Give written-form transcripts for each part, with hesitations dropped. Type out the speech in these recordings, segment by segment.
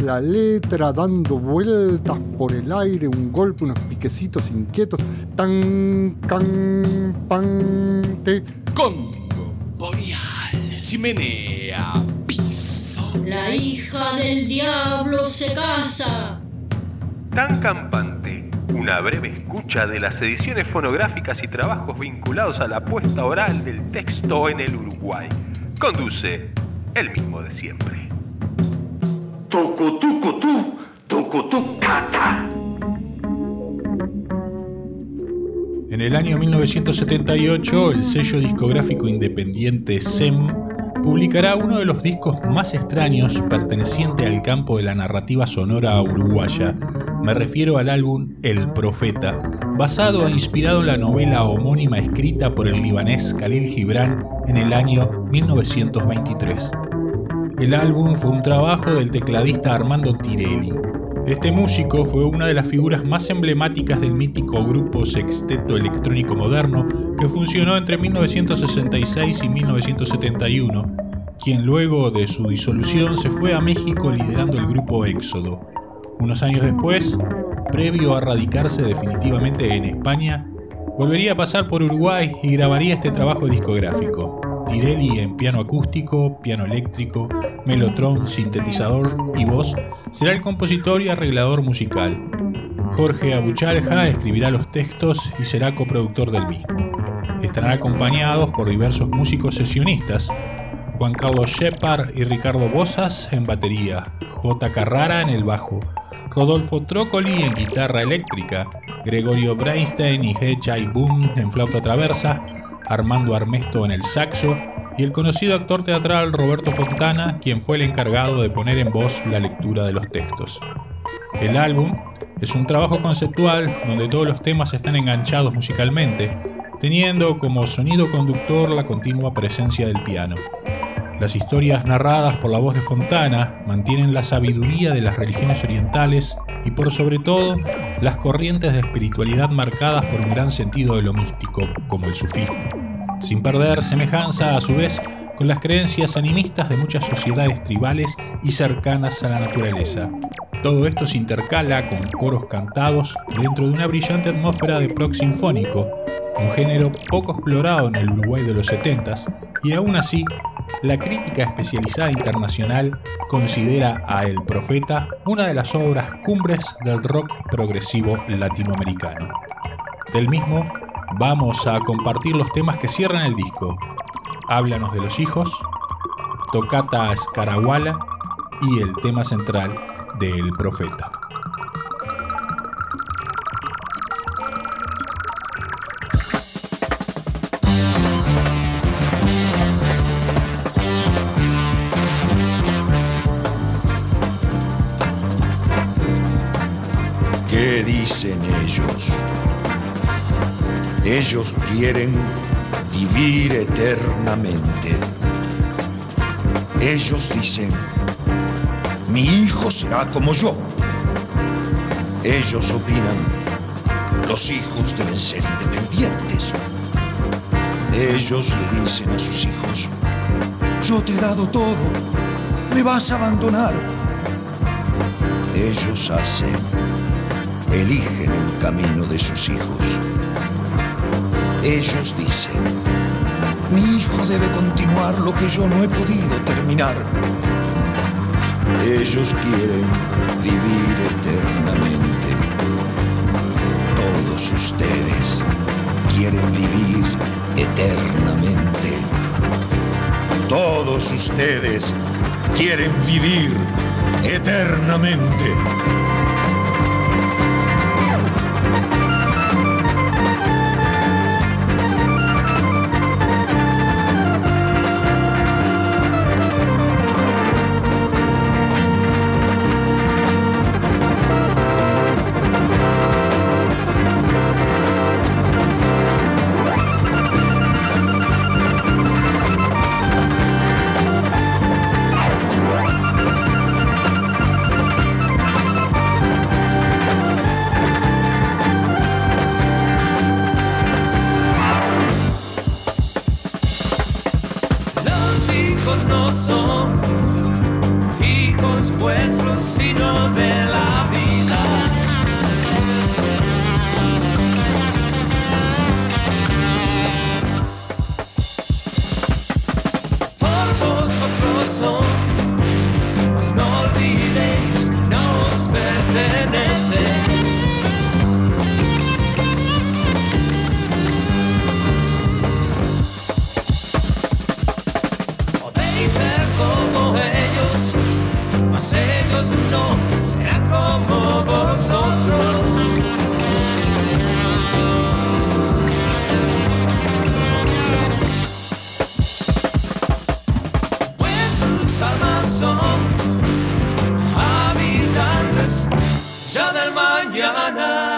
la letra dando vueltas por el aire, un golpe, unos piquecitos inquietos, tan, can, pan, te. Congo, boreal, chimenea, piso. La hija del diablo se casa. Tan campante, una breve escucha de las ediciones fonográficas y trabajos vinculados a la puesta oral del texto en el Uruguay. Conduce el mismo de siempre. Tucutucutú, tucutucata. En el año 1978, el sello discográfico independiente SEM publicará uno de los discos más extraños perteneciente al campo de la narrativa sonora uruguaya. Me refiero al álbum El Profeta, basado e inspirado en la novela homónima escrita por el libanés Khalil Gibran en el año 1923. El álbum fue un trabajo del tecladista Armando Tirelli. Este músico fue una de las figuras más emblemáticas del mítico grupo Sexteto Electrónico Moderno que funcionó entre 1966 y 1971, quien luego de su disolución se fue a México liderando el grupo Éxodo. Unos años después, previo a radicarse definitivamente en España, volvería a pasar por Uruguay y grabaría este trabajo discográfico. Tirelli en piano acústico, piano eléctrico, melotron, sintetizador y voz, será el compositor y arreglador musical. Jorge Abuchalja escribirá los textos y será coproductor del mismo. Estarán acompañados por diversos músicos sesionistas: Juan Carlos Shepard y Ricardo Bozas en batería, J. Carrara en el bajo, Rodolfo Trócoli en guitarra eléctrica, Gregorio Breinstein y He Chai Boom en flauta traversa, Armando Armesto en el saxo y el conocido actor teatral Roberto Fontana, quien fue el encargado de poner en voz la lectura de los textos. El álbum es un trabajo conceptual donde todos los temas están enganchados musicalmente, teniendo como sonido conductor la continua presencia del piano. Las historias narradas por la voz de Fontana mantienen la sabiduría de las religiones orientales y por sobre todo las corrientes de espiritualidad marcadas por un gran sentido de lo místico, como el sufismo, sin perder semejanza a su vez con las creencias animistas de muchas sociedades tribales y cercanas a la naturaleza. Todo esto se intercala con coros cantados dentro de una brillante atmósfera de prog sinfónico, un género poco explorado en el Uruguay de los 70s, y aún así, la crítica especializada internacional considera a El Profeta una de las obras cumbres del rock progresivo latinoamericano. Del mismo, vamos a compartir los temas que cierran el disco: Háblanos de los hijos, Tocata Escaraguala y el tema central de El Profeta. ¿Qué dicen ellos? Ellos quieren vivir eternamente. Ellos dicen: mi hijo será como yo. Ellos opinan: los hijos deben ser independientes. Ellos le dicen a sus hijos: yo te he dado todo, me vas a abandonar. Ellos eligen el camino de sus hijos. Ellos dicen: mi hijo debe continuar lo que yo no he podido terminar. Ellos quieren vivir eternamente. Todos ustedes quieren vivir eternamente. Todos ustedes quieren vivir eternamente. No son hijos vuestros, sino de la vida. Por vosotros son, mas no olvidéis que no os pertenece. Como ellos, mas ellos no serán como vosotros. Vuestras almas son habitantes ya del mañana.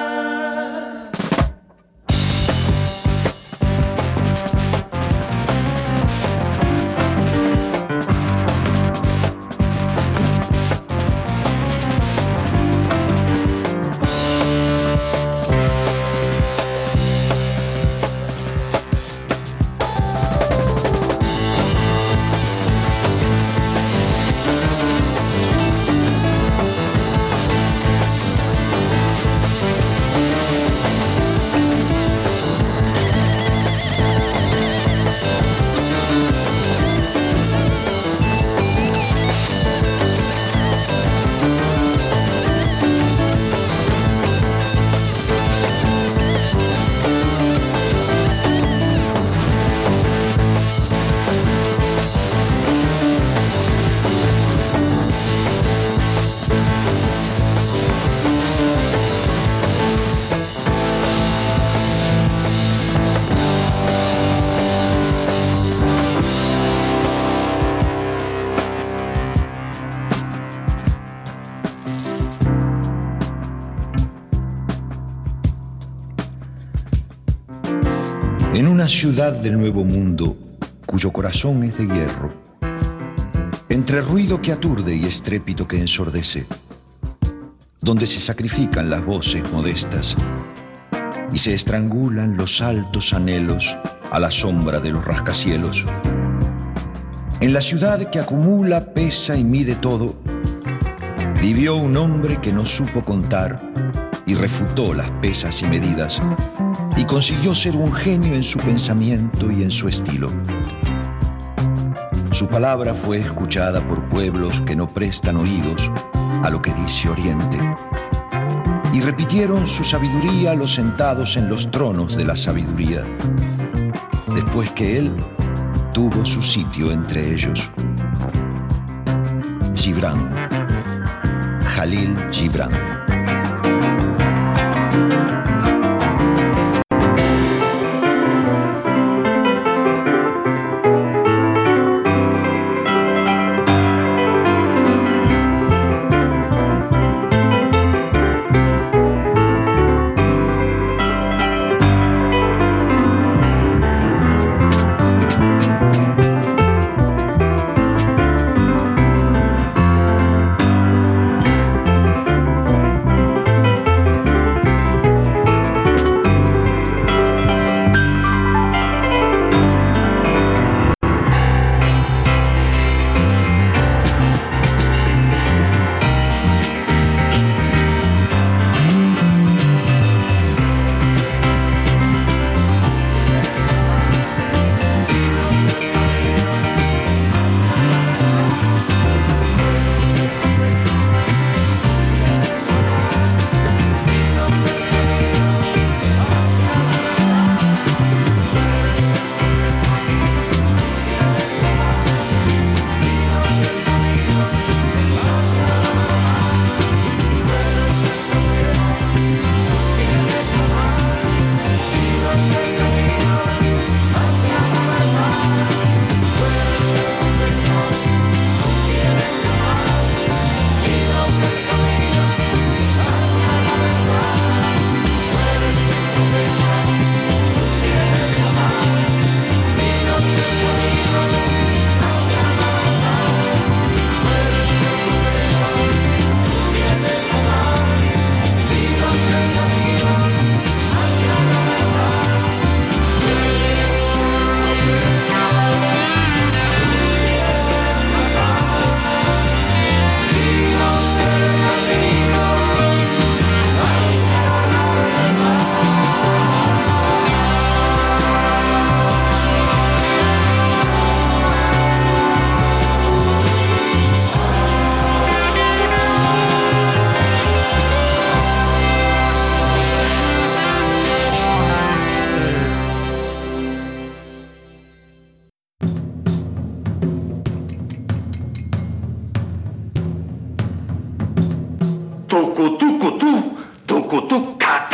En una ciudad del Nuevo Mundo, cuyo corazón es de hierro, entre ruido que aturde y estrépito que ensordece, donde se sacrifican las voces modestas y se estrangulan los altos anhelos a la sombra de los rascacielos. En la ciudad que acumula, pesa y mide todo, vivió un hombre que no supo contar y refutó las pesas y medidas, y consiguió ser un genio en su pensamiento y en su estilo. Su palabra fue escuchada por pueblos que no prestan oídos a lo que dice Oriente, y repitieron su sabiduría los sentados en los tronos de la sabiduría, después que él tuvo su sitio entre ellos. Gibran, Jalil Gibran. tucutucutú, tucutucata.